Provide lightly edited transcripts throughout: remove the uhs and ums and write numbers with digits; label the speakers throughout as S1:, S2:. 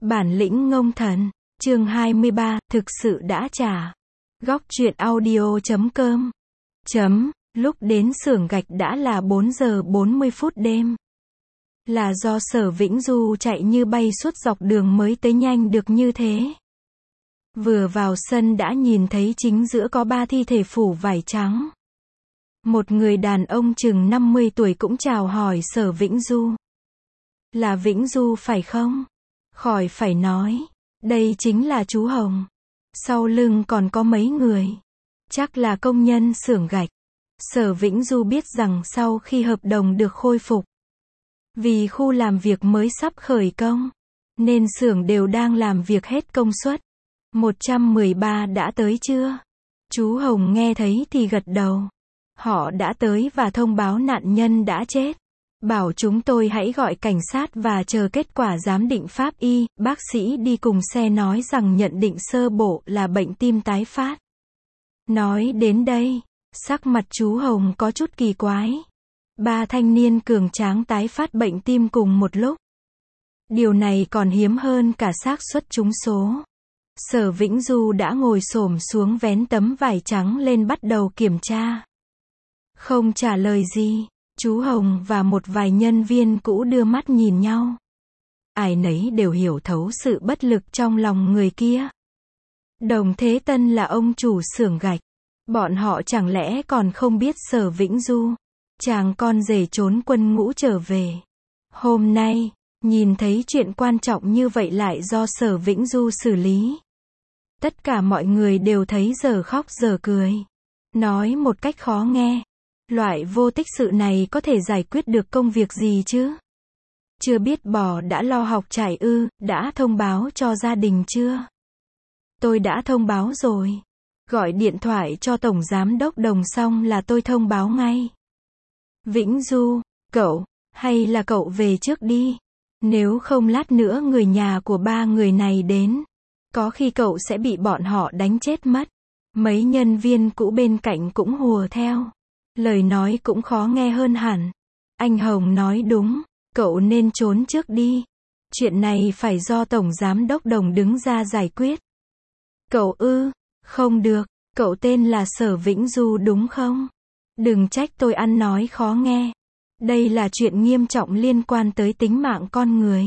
S1: Bản lĩnh ngông thần, chương 23, thực sự đã trả. Góc truyện audio.com. Lúc đến xưởng gạch đã là 4 giờ 40 phút đêm. Là do Sở Vĩnh Du chạy như bay suốt dọc đường mới tới nhanh được như thế. Vừa vào sân đã nhìn thấy chính giữa có 3 thi thể phủ vải trắng. Một người đàn ông chừng 50 tuổi cũng chào hỏi Sở Vĩnh Du. Là Vĩnh Du phải không? Khỏi phải nói. Đây chính là chú Hồng. Sau lưng còn có mấy người. Chắc là công nhân xưởng gạch. Sở Vĩnh Du biết rằng sau khi hợp đồng được khôi phục, vì khu làm việc mới sắp khởi công, nên xưởng đều đang làm việc hết công suất. 113 đã tới chưa? Chú Hồng nghe thấy thì gật đầu. Họ đã tới và thông báo nạn nhân đã chết. Bảo chúng tôi hãy gọi cảnh sát và chờ kết quả giám định pháp y. Bác sĩ đi cùng xe nói rằng nhận định sơ bộ là bệnh tim tái phát. Nói đến đây, sắc mặt chú Hồng có chút kỳ quái. 3 thanh niên cường tráng tái phát bệnh tim cùng một lúc. Điều này còn hiếm hơn cả xác suất trúng số. Sở Vĩnh Du đã ngồi xổm xuống vén tấm vải trắng lên bắt đầu kiểm tra. Không trả lời gì, chú Hồng và một vài nhân viên cũ đưa mắt nhìn nhau. Ai nấy đều hiểu thấu sự bất lực trong lòng người kia. Đồng Thế Tân là ông chủ xưởng gạch. Bọn họ chẳng lẽ còn không biết Sở Vĩnh Du, chàng con rể trốn quân ngũ trở về. Hôm nay, nhìn thấy chuyện quan trọng như vậy lại do Sở Vĩnh Du xử lý. Tất cả mọi người đều thấy giờ khóc giờ cười. Nói một cách khó nghe, loại vô tích sự này có thể giải quyết được công việc gì chứ? Chưa biết bò đã lo học chạy ư? Đã thông báo cho gia đình chưa? Tôi đã thông báo rồi. Gọi điện thoại cho Tổng Giám đốc Đồng xong là tôi thông báo ngay. Vĩnh Du, cậu, hay là cậu về trước đi. Nếu không lát nữa người nhà của 3 người này đến, có khi cậu sẽ bị bọn họ đánh chết mất. Mấy nhân viên cũ bên cạnh cũng hùa theo. Lời nói cũng khó nghe hơn hẳn. Anh Hồng nói đúng, cậu nên trốn trước đi. Chuyện này phải do Tổng Giám đốc Đồng đứng ra giải quyết. Cậu ư? Không được, cậu tên là Sở Vĩnh Du đúng không? Đừng trách tôi ăn nói khó nghe. Đây là chuyện nghiêm trọng liên quan tới tính mạng con người.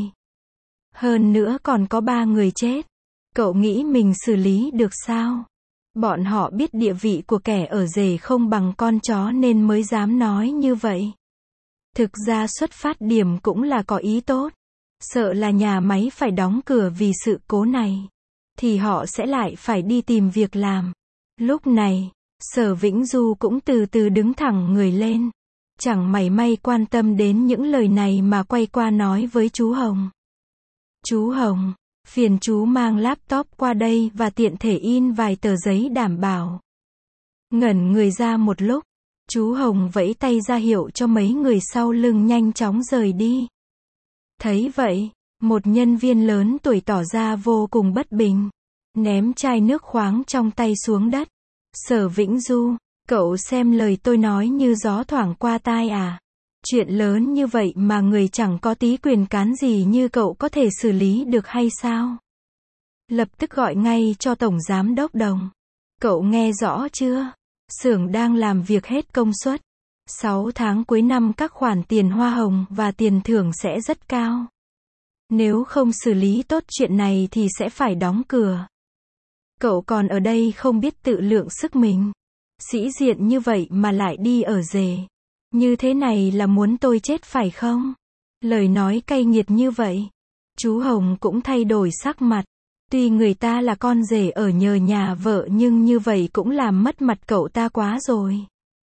S1: Hơn nữa còn có 3 người chết. Cậu nghĩ mình xử lý được sao? Bọn họ biết địa vị của kẻ ở rể không bằng con chó nên mới dám nói như vậy. Thực ra xuất phát điểm cũng là có ý tốt. Sợ là nhà máy phải đóng cửa vì sự cố này, thì họ sẽ lại phải đi tìm việc làm. Lúc này, Sở Vĩnh Du cũng từ từ đứng thẳng người lên. Chẳng mảy may quan tâm đến những lời này mà quay qua nói với chú Hồng. Chú Hồng, phiền chú mang laptop qua đây và tiện thể in vài tờ giấy đảm bảo. Ngẩn người ra một lúc, chú Hồng vẫy tay ra hiệu cho mấy người sau lưng nhanh chóng rời đi. Thấy vậy, một nhân viên lớn tuổi tỏ ra vô cùng bất bình. Ném chai nước khoáng trong tay xuống đất. Sở Vĩnh Du, cậu xem lời tôi nói như gió thoảng qua tai à? Chuyện lớn như vậy mà người chẳng có tí quyền cán gì như cậu có thể xử lý được hay sao? Lập tức gọi ngay cho Tổng Giám đốc Đồng. Cậu nghe rõ chưa? Xưởng đang làm việc hết công suất. 6 tháng cuối năm các khoản tiền hoa hồng và tiền thưởng sẽ rất cao. Nếu không xử lý tốt chuyện này thì sẽ phải đóng cửa. Cậu còn ở đây không biết tự lượng sức mình. Sĩ diện như vậy mà lại đi ở rể. Như thế này là muốn tôi chết phải không? Lời nói cay nghiệt như vậy. Chú Hồng cũng thay đổi sắc mặt. Tuy người ta là con rể ở nhờ nhà vợ nhưng như vậy cũng làm mất mặt cậu ta quá rồi.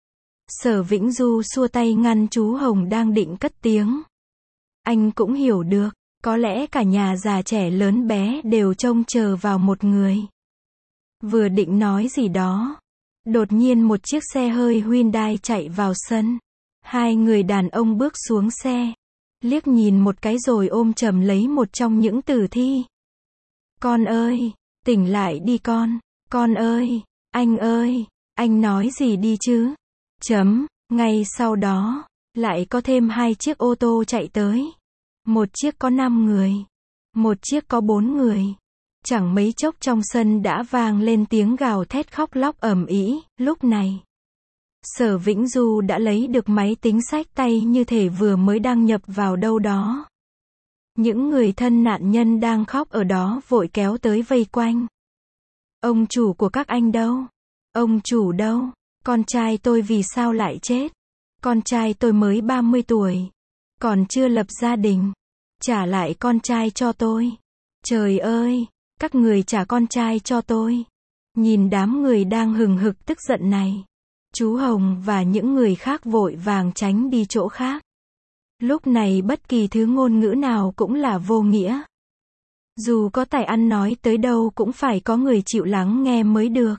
S1: Sở Vĩnh Du xua tay ngăn chú Hồng đang định cất tiếng. Anh cũng hiểu được, có lẽ cả nhà già trẻ lớn bé đều trông chờ vào một người. Vừa định nói gì đó, đột nhiên một chiếc xe hơi Hyundai chạy vào sân. 2 người đàn ông bước xuống xe, liếc nhìn một cái rồi ôm chầm lấy một trong những tử thi. Con ơi, tỉnh lại đi con. Con ơi, anh nói gì đi chứ? Ngay sau đó, lại có thêm 2 chiếc ô tô chạy tới. Một chiếc có 5 người. Một chiếc có 4 người. Chẳng mấy chốc trong sân đã vang lên tiếng gào thét khóc lóc ầm ĩ. Lúc này, Sở Vĩnh Du đã lấy được máy tính xách tay như thể vừa mới đăng nhập vào đâu đó. Những người thân nạn nhân đang khóc ở đó vội kéo tới vây quanh. Ông chủ của các anh đâu? Ông chủ đâu? Con trai tôi vì sao lại chết? Con trai tôi mới 30 tuổi. Còn chưa lập gia đình. Trả lại con trai cho tôi. Trời ơi! Các người trả con trai cho tôi. Nhìn đám người đang hừng hực tức giận này. Chú Hồng và những người khác vội vàng tránh đi chỗ khác. Lúc này bất kỳ thứ ngôn ngữ nào cũng là vô nghĩa. Dù có tài ăn nói tới đâu cũng phải có người chịu lắng nghe mới được.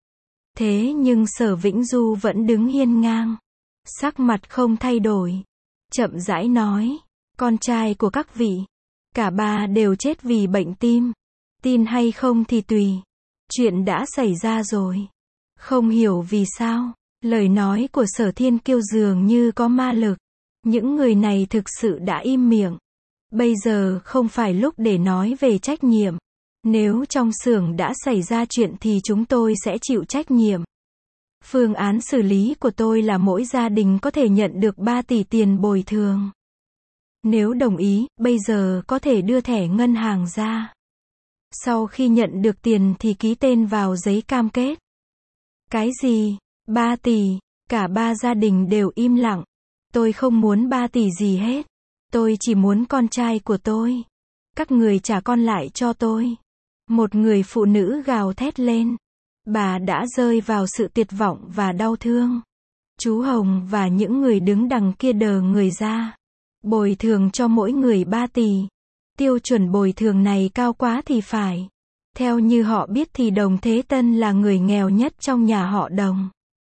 S1: Thế nhưng Sở Vĩnh Du vẫn đứng hiên ngang. Sắc mặt không thay đổi. Chậm rãi nói. Con trai của các vị. Cả ba đều chết vì bệnh tim. Tin hay không thì tùy. Chuyện đã xảy ra rồi. Không hiểu vì sao. Lời nói của Sở Thiên Kiêu dường như có ma lực. Những người này thực sự đã im miệng. Bây giờ không phải lúc để nói về trách nhiệm. Nếu trong xưởng đã xảy ra chuyện thì chúng tôi sẽ chịu trách nhiệm. Phương án xử lý của tôi là mỗi gia đình có thể nhận được 3 tỷ tiền bồi thường. Nếu đồng ý, bây giờ có thể đưa thẻ ngân hàng ra. Sau khi nhận được tiền thì ký tên vào giấy cam kết. Cái gì? 3 tỷ? Cả ba gia đình đều im lặng. Tôi không muốn 3 tỷ gì hết. Tôi chỉ muốn con trai của tôi. Các người trả con lại cho tôi. Một người phụ nữ gào thét lên. Bà đã rơi vào sự tuyệt vọng và đau thương. Chú Hồng và những người đứng đằng kia đờ người ra. Bồi thường cho mỗi người 3 tỷ. Tiêu chuẩn bồi thường này cao quá thì phải. Theo như họ biết thì Đồng Thế Tân là người nghèo nhất trong nhà họ Đồng.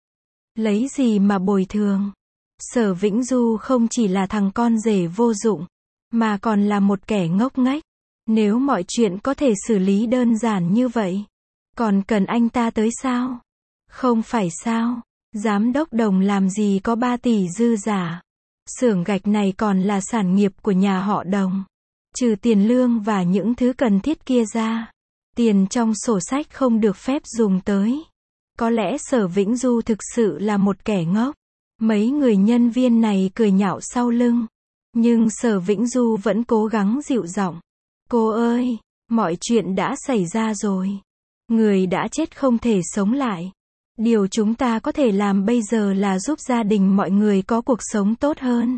S1: Lấy gì mà bồi thường? Sở Vĩnh Du không chỉ là thằng con rể vô dụng, mà còn là một kẻ ngốc nghếch. Nếu mọi chuyện có thể xử lý đơn giản như vậy, còn cần anh ta tới sao? Không phải sao? Giám đốc Đồng làm gì có 3 tỷ dư giả? Xưởng gạch này còn là sản nghiệp của nhà họ Đồng. Trừ tiền lương và những thứ cần thiết kia ra, tiền trong sổ sách không được phép dùng tới. Có lẽ Sở Vĩnh Du thực sự là một kẻ ngốc. Mấy người nhân viên này cười nhạo sau lưng. Nhưng Sở Vĩnh Du vẫn cố gắng dịu giọng. Cô ơi, mọi chuyện đã xảy ra rồi. Người đã chết không thể sống lại. Điều chúng ta có thể làm bây giờ là giúp gia đình mọi người có cuộc sống tốt hơn.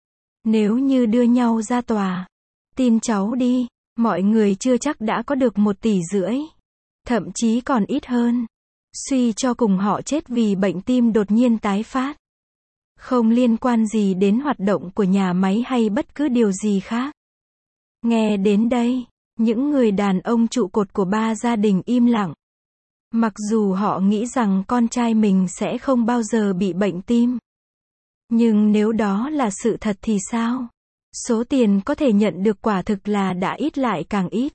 S1: Nếu như đưa nhau ra tòa, tin cháu đi, mọi người chưa chắc đã có được 1,5 tỷ. Thậm chí còn ít hơn. Suy cho cùng họ chết vì bệnh tim đột nhiên tái phát. Không liên quan gì đến hoạt động của nhà máy hay bất cứ điều gì khác. Nghe đến đây, những người đàn ông trụ cột của ba gia đình im lặng. Mặc dù họ nghĩ rằng con trai mình sẽ không bao giờ bị bệnh tim. Nhưng nếu đó là sự thật thì sao? Số tiền có thể nhận được quả thực là đã ít lại càng ít.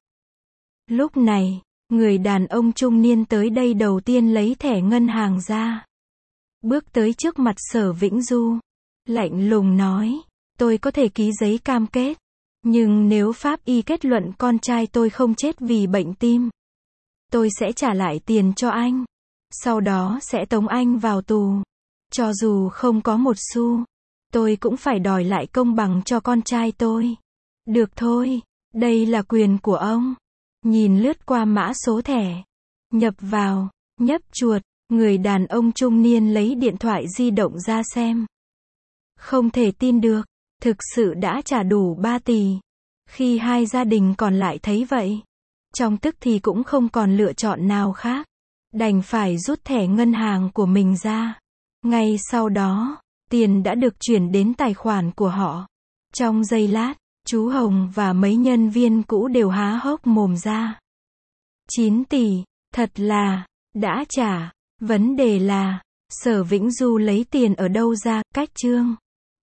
S1: Lúc này, người đàn ông trung niên tới đây đầu tiên lấy thẻ ngân hàng ra. Bước tới trước mặt Sở Vĩnh Du. Lạnh lùng nói, tôi có thể ký giấy cam kết. Nhưng nếu pháp y kết luận con trai tôi không chết vì bệnh tim, tôi sẽ trả lại tiền cho anh. Sau đó sẽ tống anh vào tù. Cho dù không có một xu, tôi cũng phải đòi lại công bằng cho con trai tôi. Được thôi, đây là quyền của ông. Nhìn lướt qua mã số thẻ. Nhập vào, nhấp chuột, người đàn ông trung niên lấy điện thoại di động ra xem. Không thể tin được, thực sự đã trả đủ 3 tỷ. Khi hai gia đình còn lại thấy vậy, trong tức thì cũng không còn lựa chọn nào khác. Đành phải rút thẻ ngân hàng của mình ra. Ngay sau đó, tiền đã được chuyển đến tài khoản của họ. Trong giây lát, chú Hồng và mấy nhân viên cũ đều há hốc mồm ra. 9 tỷ, thật là, đã trả. Vấn đề là, Sở Vĩnh Du lấy tiền ở đâu ra, cách chương.